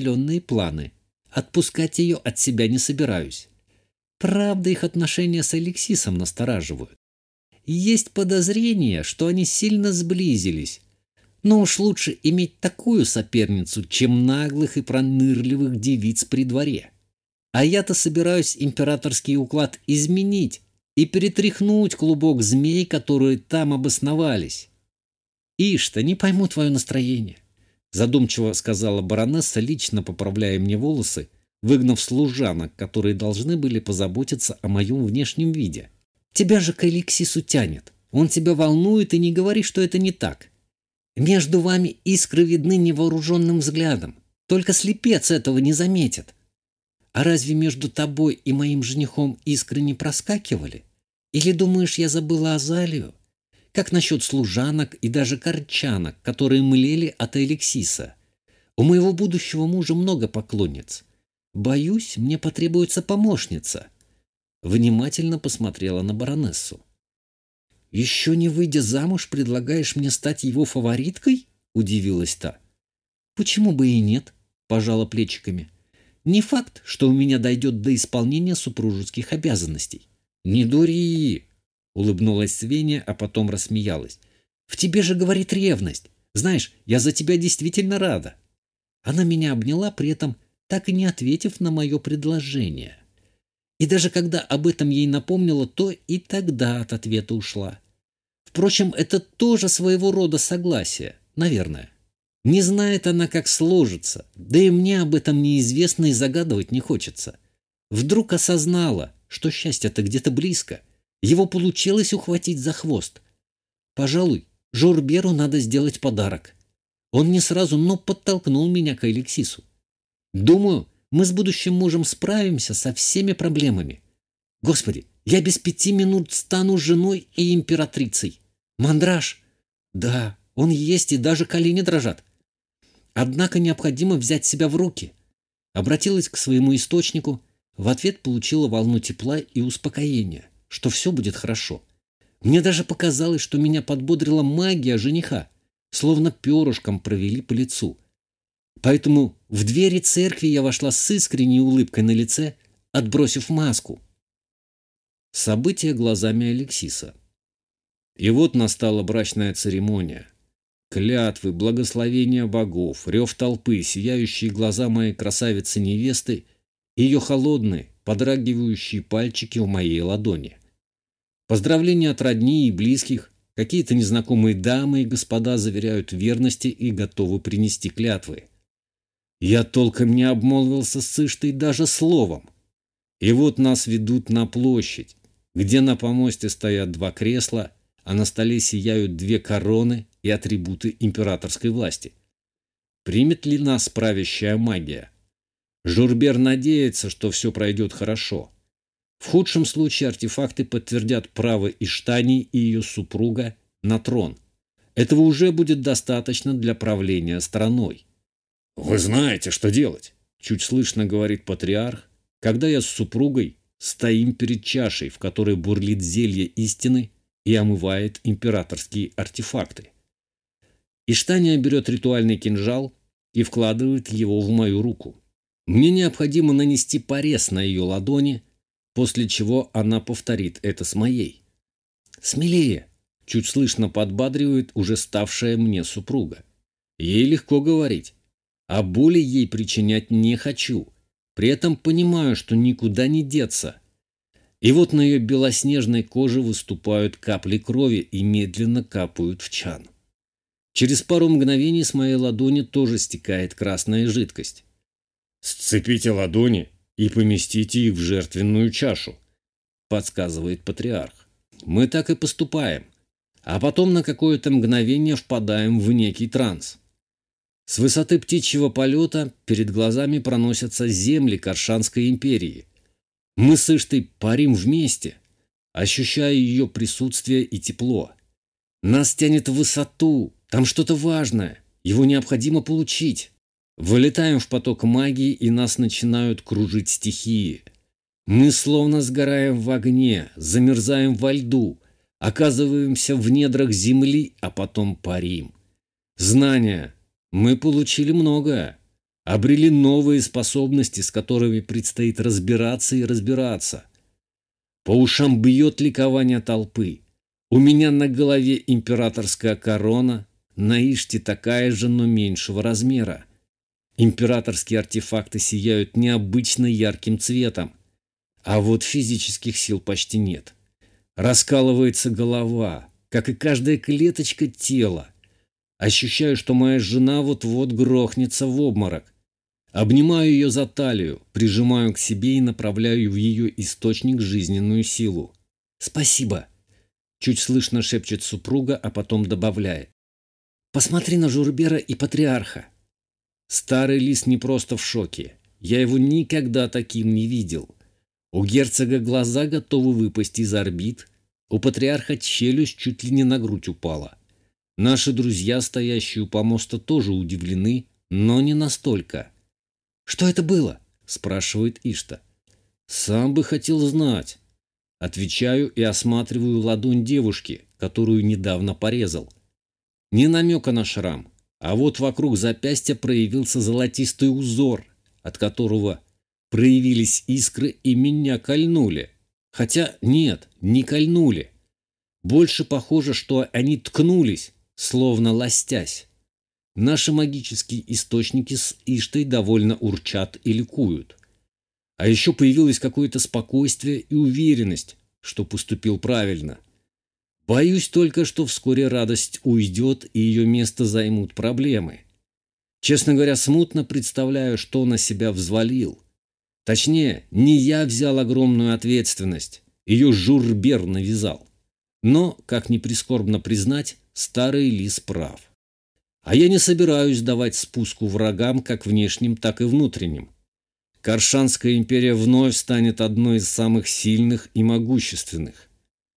определенные планы. Отпускать ее от себя не собираюсь. Правда, их отношения с Алексисом настораживают. Есть подозрение, что они сильно сблизились. Но уж лучше иметь такую соперницу, чем наглых и пронырливых девиц при дворе. А я-то собираюсь императорский уклад изменить и перетряхнуть клубок змей, которые там обосновались. «Ишь-то, не пойму твое настроение», — задумчиво сказала баронесса, лично поправляя мне волосы, выгнав служанок, которые должны были позаботиться о моем внешнем виде. «Тебя же к Алексису тянет. Он тебя волнует, и не говори, что это не так. Между вами искры видны невооруженным взглядом. Только слепец этого не заметит. А разве между тобой и моим женихом искры не проскакивали? Или думаешь, я забыла Азалию? Как насчет служанок и даже корчанок, которые млели от Алексиса? У моего будущего мужа много поклонниц. Боюсь, мне потребуется помощница». Внимательно посмотрела на баронессу. «Еще не выйдя замуж, предлагаешь мне стать его фавориткой?» – удивилась та. «Почему бы и нет?» – пожала плечиками. «Не факт, что у меня дойдет до исполнения супружеских обязанностей». «Не дури!» – улыбнулась Свеня, а потом рассмеялась. «В тебе же говорит ревность. Знаешь, я за тебя действительно рада». Она меня обняла, при этом так и не ответив на мое предложение. И даже когда об этом ей напомнила, то и тогда от ответа ушла. Впрочем, это тоже своего рода согласие, наверное. Не знает она, как сложится, да и мне об этом неизвестно и загадывать не хочется. Вдруг осознала, что счастье-то где-то близко. Его получилось ухватить за хвост. Пожалуй, Журберу надо сделать подарок. Он не сразу, но подтолкнул меня к Алексису. Думаю, мы с будущим мужем справимся со всеми проблемами. Господи, я без 5 минут стану женой и императрицей. Мандраж? Да, он есть, и даже колени дрожат. Однако необходимо взять себя в руки. Обратилась к своему источнику, в ответ получила волну тепла и успокоения, что все будет хорошо. Мне даже показалось, что меня подбодрила магия жениха, словно перышком провели по лицу. Поэтому в двери церкви я вошла с искренней улыбкой на лице, отбросив маску. События глазами Алексиса. И вот настала брачная церемония. Клятвы, благословения богов, рев толпы, сияющие глаза моей красавицы-невесты и ее холодные, подрагивающие пальчики в моей ладони. Поздравления от родни и близких, какие-то незнакомые дамы и господа заверяют в верности и готовы принести клятвы. Я толком не обмолвился с Иштой даже словом. И вот нас ведут на площадь, где на помосте стоят 2 кресла, а на столе сияют 2 короны и атрибуты императорской власти. Примет ли нас правящая магия? Журбер надеется, что все пройдет хорошо. В худшем случае артефакты подтвердят право Иштани и ее супруга на трон. Этого уже будет достаточно для правления страной. «Вы знаете, что делать», – чуть слышно говорит патриарх, когда я с супругой стоим перед чашей, в которой бурлит зелье истины и омывает императорские артефакты. Иштания берет ритуальный кинжал и вкладывает его в мою руку. Мне необходимо нанести порез на ее ладони, после чего она повторит это с моей. «Смелее!» – чуть слышно подбадривает уже ставшая мне супруга. Ей легко говорить, а боли ей причинять не хочу. При этом понимаю, что никуда не деться. И вот на ее белоснежной коже выступают капли крови и медленно капают в чан. Через пару мгновений с моей ладони тоже стекает красная жидкость. «Сцепите ладони и поместите их в жертвенную чашу», – подсказывает патриарх. Мы так и поступаем, а потом на какое-то мгновение впадаем в некий транс. С высоты птичьего полета перед глазами проносятся земли Каршанской империи. Мы с Иштой парим вместе, ощущая ее присутствие и тепло. Нас тянет в высоту, там что-то важное, его необходимо получить. Вылетаем в поток магии, и нас начинают кружить стихии. Мы словно сгораем в огне, замерзаем во льду, оказываемся в недрах земли, а потом парим. Знания. Мы получили многое. обрели новые способности, с которыми предстоит разбираться и разбираться. По ушам бьет ликование толпы. У меня на голове императорская корона, на Иште такая же, но меньшего размера. Императорские артефакты сияют необычно ярким цветом, а вот физических сил почти нет. Раскалывается голова, как и каждая клеточка тела. Ощущаю, что моя жена вот-вот грохнется в обморок. Обнимаю ее за талию, прижимаю к себе и направляю в ее источник жизненную силу. «Спасибо!» – чуть слышно шепчет супруга, а потом добавляет. «Посмотри на Журбера и патриарха!» Старый лис не просто в шоке. Я его никогда таким не видел. У герцога глаза готовы выпасть из орбит, у патриарха челюсть чуть ли не на грудь упала. Наши друзья, стоящие у помоста, тоже удивлены, но не настолько. «Что это было?» – спрашивает Ишта. «Сам бы хотел знать». Отвечаю и осматриваю ладонь девушки, которую недавно порезал. Ни намека на шрам, а вот вокруг запястья проявился золотистый узор, от которого проявились искры и меня кольнули. Хотя нет, не кольнули. Больше похоже, что они ткнулись, словно ластясь. Наши магические источники с Иштой довольно урчат и ликуют. А еще появилось какое-то спокойствие и уверенность, что поступил правильно. Боюсь только, что вскоре радость уйдет, и ее место займут проблемы. Честно говоря, смутно представляю, что на себя взвалил. Точнее, не я взял огромную ответственность, ее Журбер навязал. Но, как ни прискорбно признать, старый лис прав. А я не собираюсь давать спуску врагам как внешним, так и внутренним. Каршанская империя вновь станет одной из самых сильных и могущественных.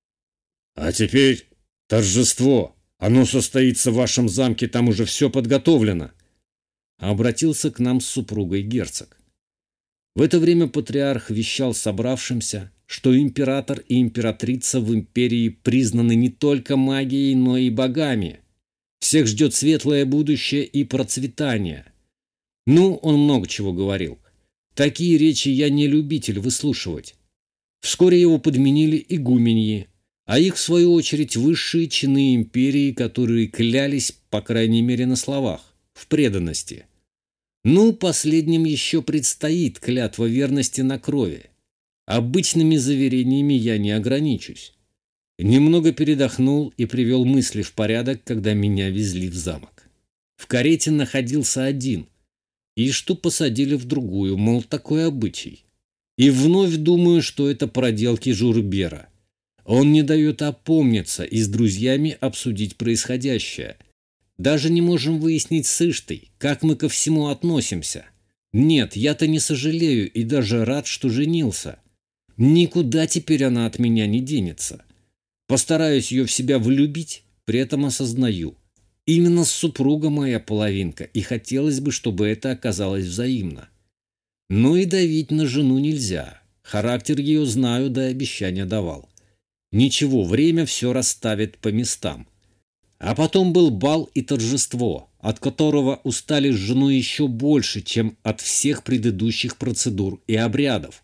«А теперь торжество. Оно состоится в вашем замке, там уже все подготовлено», — обратился к нам с супругой герцог. В это время патриарх вещал собравшимся, что император и императрица в империи признаны не только магией, но и богами. Всех ждет светлое будущее и процветание. Ну, он много чего говорил. Такие речи я не любитель выслушивать. Вскоре его подменили игуменьи, а их, в свою очередь, высшие чины империи, которые клялись, по крайней мере на словах, в преданности. Ну, последним еще предстоит клятва верности на крови. Обычными заверениями я не ограничусь. Немного передохнул и привел мысли в порядок, когда меня везли в замок. В карете находился один, Ишту посадили в другую, мол, такой обычай. И вновь думаю, что это проделки Журбера. Он не дает опомниться и с друзьями обсудить происходящее. Даже не можем выяснить с Иштой, как мы ко всему относимся. Нет, я-то не сожалею и даже рад, что женился. Никуда теперь она от меня не денется. Постараюсь ее в себя влюбить, при этом осознаю. Именно супруга моя половинка, и хотелось бы, чтобы это оказалось взаимно. Но и давить на жену нельзя. Характер ее знаю, да и обещания давал. Ничего, время все расставит по местам. А потом был бал и торжество, от которого устали с женой еще больше, чем от всех предыдущих процедур и обрядов.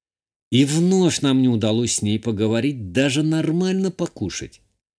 И вновь нам не удалось с ней поговорить, даже нормально покушать.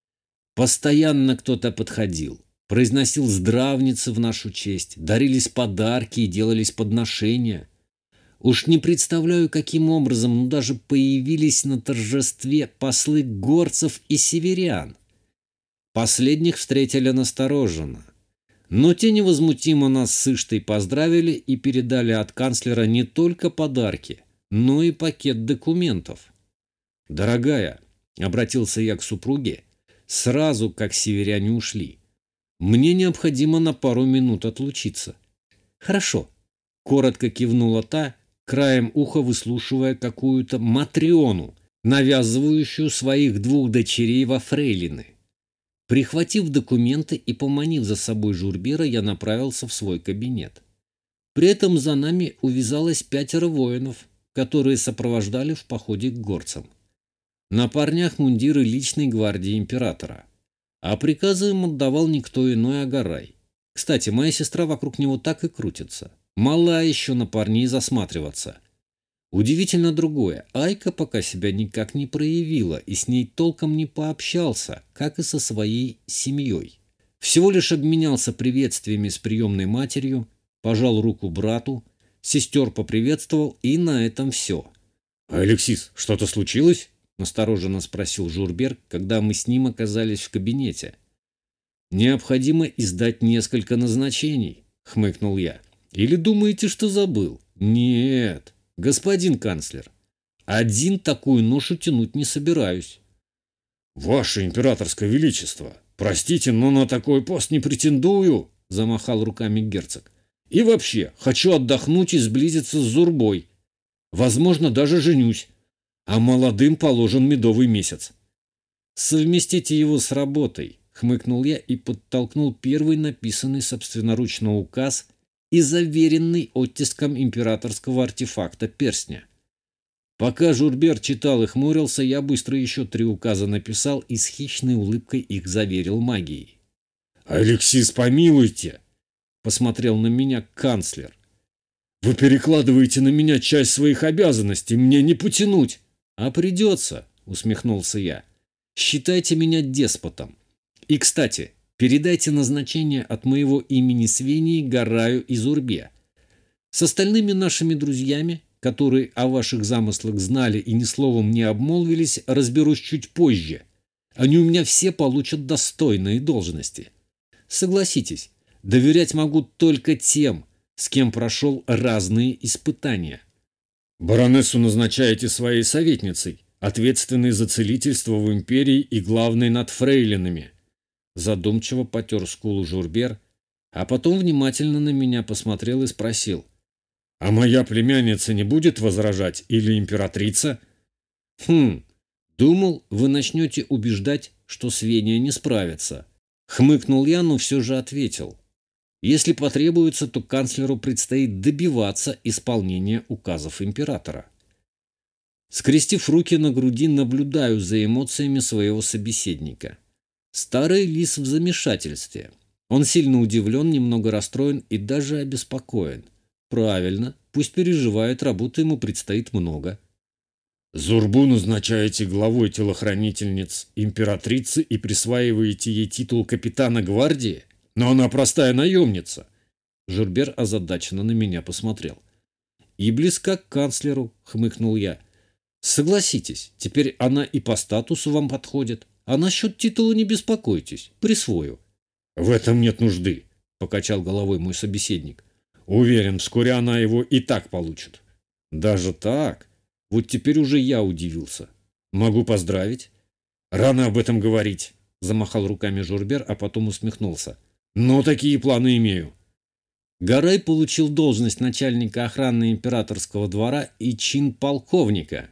Постоянно кто-то подходил, произносил здравницы в нашу честь, дарились подарки и делались подношения. Уж не представляю, каким образом, но даже появились на торжестве послы горцев и северян. Последних встретили настороженно. Но те невозмутимо нас с Иштой поздравили и передали от канцлера не только подарки, но и пакет документов. «Дорогая», — обратился я к супруге, сразу как северяне ушли, — «мне необходимо на пару минут отлучиться». «Хорошо», — коротко кивнула та, краем уха выслушивая какую-то матриону, навязывающую своих двух дочерей во фрейлины. Прихватив документы и поманив за собой Журбера, я направился в свой кабинет. При этом за нами увязалось 5 воинов, которые сопровождали в походе к горцам. На парнях мундиры личной гвардии императора. А приказы им отдавал никто иной, а Гарай. Кстати, моя сестра вокруг него так и крутится. Мала еще на парней засматриваться. Удивительно другое. Айка пока себя никак не проявила и с ней толком не пообщался, как и со своей семьей. Всего лишь обменялся приветствиями с приемной матерью, пожал руку брату, сестер поприветствовал, и на этом все. «Алексис, что-то случилось?» – настороженно спросил Журбер, когда мы с ним оказались в кабинете. «Необходимо издать несколько назначений», – хмыкнул я. «Или думаете, что забыл?» «Нет, господин канцлер, один такую ношу тянуть не собираюсь». «Ваше императорское величество, простите, но на такой пост не претендую», – замахал руками герцог. «И вообще, хочу отдохнуть и сблизиться с Зурбой. Возможно, даже женюсь. А молодым положен медовый месяц». «Совместите его с работой», — хмыкнул я и подтолкнул первый написанный собственноручно указ и заверенный оттиском императорского артефакта перстня. Пока Журбер читал и хмурился, я быстро еще 3 указа написал и с хищной улыбкой их заверил магией. «Алексис, помилуйте!» — посмотрел на меня канцлер. «Вы перекладываете на меня часть своих обязанностей, мне не потянуть». «А придется», — усмехнулся я. «Считайте меня деспотом. И, кстати, передайте назначение от моего имени Свении, Гараю и Зурбе. С остальными нашими друзьями, которые о ваших замыслах знали и ни словом не обмолвились, разберусь чуть позже. Они у меня все получат достойные должности. Согласитесь, доверять могу только тем, с кем прошел разные испытания». «Баронессу назначаете своей советницей, ответственной за целительство в империи и главной над фрейлинами». Задумчиво потер скулу Журбер, а потом внимательно на меня посмотрел и спросил: «А моя племянница не будет возражать или императрица?» Думал, вы начнете убеждать, что Свения не справится». Хмыкнул я, но все же ответил: «Если потребуется, то канцлеру предстоит добиваться исполнения указов императора». Скрестив руки на груди, наблюдаю за эмоциями своего собеседника. Старый лис в замешательстве. Он сильно удивлен, немного расстроен и даже обеспокоен. Правильно, пусть переживает, работы ему предстоит много. «Зурбу назначаете главой телохранительниц императрицы и присваиваете ей титул капитана гвардии? Но она простая наемница». Журбер озадаченно на меня посмотрел. «И близка к канцлеру», — хмыкнул я. «Согласитесь, теперь она и по статусу вам подходит. А насчет титула не беспокойтесь, присвою». «В этом нет нужды», — покачал головой мой собеседник. «Уверен, вскоре она его и так получит». «Даже так? Вот теперь уже я удивился. Могу поздравить?» «Рано об этом говорить», — замахал руками Журбер, а потом усмехнулся. «Но такие планы имею». Гарай получил должность начальника охраны императорского двора и чин полковника.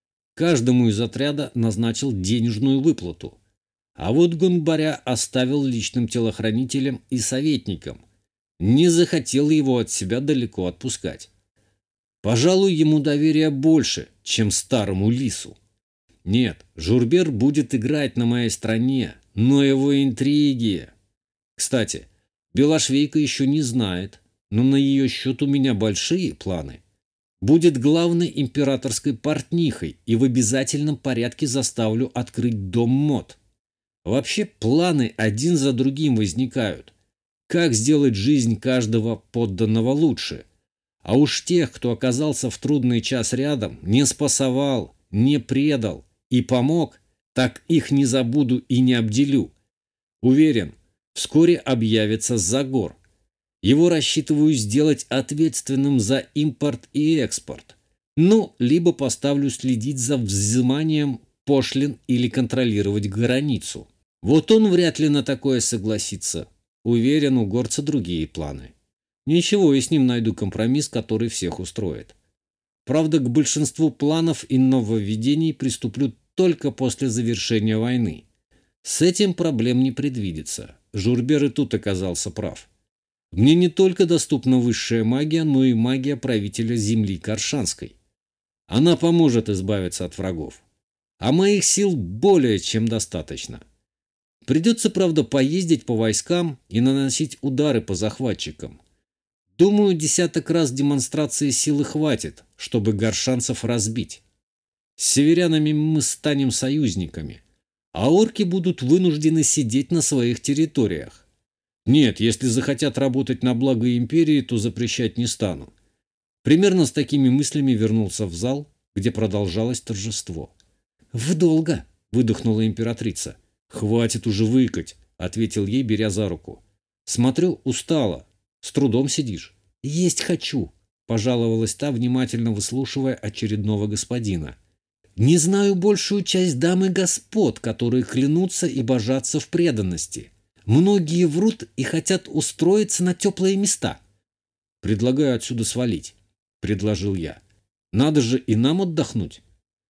Каждому из отряда назначил денежную выплату. А вот Гунбаря оставил личным телохранителем и советником. Не захотел его от себя далеко отпускать. Пожалуй, ему доверия больше, чем старому лису. Нет, Журбер будет играть на моей стороне, но его интриги... Кстати, Белошвейка еще не знает, но на ее счет у меня большие планы. Будет главной императорской портнихой и в обязательном порядке заставлю открыть дом мод. Вообще планы один за другим возникают. Как сделать жизнь каждого подданного лучше? А уж тех, кто оказался в трудный час рядом, не спасовал, не предал и помог, так их не забуду и не обделю. Уверен, вскоре объявится Загор. Его рассчитываю сделать ответственным за импорт и экспорт. Ну, либо поставлю следить за взиманием пошлин или контролировать границу. Вот он вряд ли на такое согласится. Уверен, у горца другие планы. Ничего, я с ним найду компромисс, который всех устроит. Правда, к большинству планов и нововведений приступлю только после завершения войны. С этим проблем не предвидится. Журбер и тут оказался прав. Мне не только доступна высшая магия, но и магия правителя земли Каршанской. Она поможет избавиться от врагов. А моих сил более чем достаточно. Придется, правда, поездить по войскам и наносить удары по захватчикам. Думаю, 10 раз демонстрации силы хватит, чтобы горшанцев разбить. С северянами мы станем союзниками, а орки будут вынуждены сидеть на своих территориях. Нет, если захотят работать на благо империи, то запрещать не стану. Примерно с такими мыслями вернулся в зал, где продолжалось торжество. «Вдолго!» – выдохнула императрица. «Хватит уже выкать!» – ответил ей, беря за руку. «Смотрю, устала. С трудом сидишь». «Есть хочу!» – пожаловалась та, внимательно выслушивая очередного господина. «Не знаю большую часть дам и господ, которые клянутся и божатся в преданности. Многие врут и хотят устроиться на теплые места». «Предлагаю отсюда свалить», – предложил я. «Надо же и нам отдохнуть».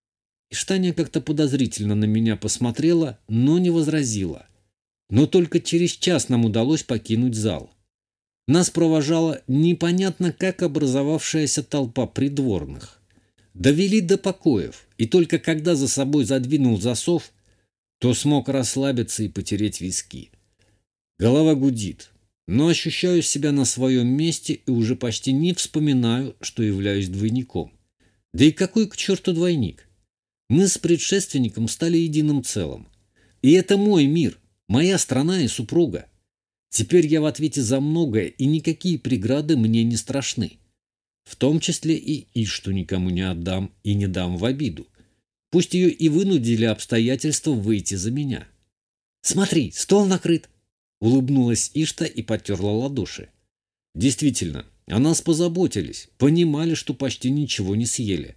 Иштания как-то подозрительно на меня посмотрела, но не возразила. Но только через час нам удалось покинуть зал. Нас провожала непонятно как образовавшаяся толпа придворных. Довели до покоев, и только когда за собой задвинул засов, то смог расслабиться и потереть виски. Голова гудит, но ощущаю себя на своем месте и уже почти не вспоминаю, что являюсь двойником. Да и какой к черту двойник? Мы с предшественником стали единым целым. И это мой мир, моя страна и супруга. Теперь я в ответе за многое, и никакие преграды мне не страшны. В том числе и Ишту никому не отдам и не дам в обиду. Пусть ее и вынудили обстоятельства выйти за меня. «Смотри, стол накрыт!» — улыбнулась Ишта и потерла ладоши. Действительно, о нас позаботились, понимали, что почти ничего не съели.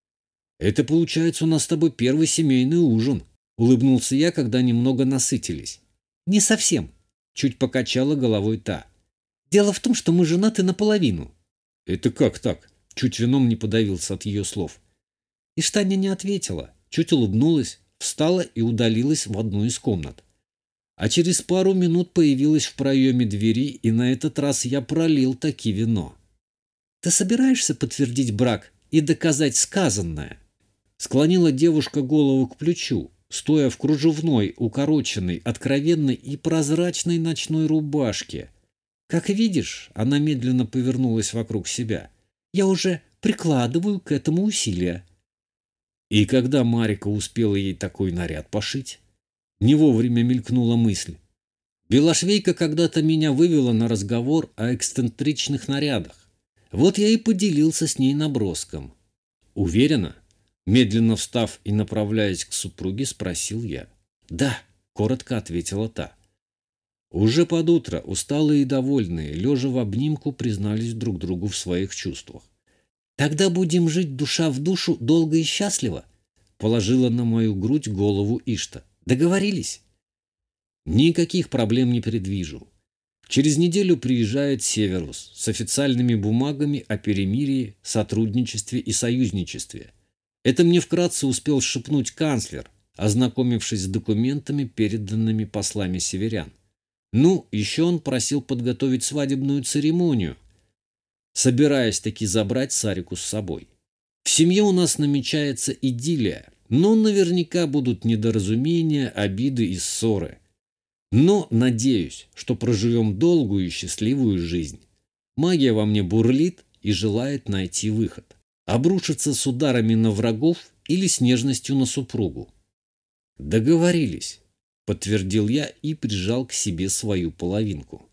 «Это получается у нас с тобой первый семейный ужин», — улыбнулся я, когда немного насытились. «Не совсем», — чуть покачала головой та. «Дело в том, что мы женаты наполовину». «Это как так?» — чуть вином не подавился от ее слов. Иштаня не ответила, чуть улыбнулась, встала и удалилась в одну из комнат. А через пару минут появилась в проеме двери, и на этот раз я пролил таки вино. «Ты собираешься подтвердить брак и доказать сказанное?» Склонила девушка голову к плечу, стоя в кружевной, укороченной, откровенной и прозрачной ночной рубашке. Как видишь, она медленно повернулась вокруг себя. Я уже прикладываю к этому усилия. И когда Марика успела ей такой наряд пошить? Не вовремя мелькнула мысль. Белошвейка когда-то меня вывела на разговор о эксцентричных нарядах. Вот я и поделился с ней наброском. Уверена? Медленно встав и направляясь к супруге, спросил я. «Да», — коротко ответила та. Уже под утро, усталые и довольные, лежа в обнимку, признались друг другу в своих чувствах. «Тогда будем жить душа в душу долго и счастливо», — положила на мою грудь голову Ишта. «Договорились?» «Никаких проблем не предвижу. Через неделю приезжает Северус с официальными бумагами о перемирии, сотрудничестве и союзничестве. Это мне вкратце успел шепнуть канцлер, ознакомившись с документами, переданными послами северян. Ну, еще он просил подготовить свадебную церемонию, собираясь таки забрать Сарику с собой. В семье у нас намечается идиллия, но наверняка будут недоразумения, обиды и ссоры. Но надеюсь, что проживем долгую и счастливую жизнь. Магия во мне бурлит и желает найти выход. Обрушиться с ударами на врагов или с нежностью на супругу. «Договорились», — подтвердил я и прижал к себе свою половинку.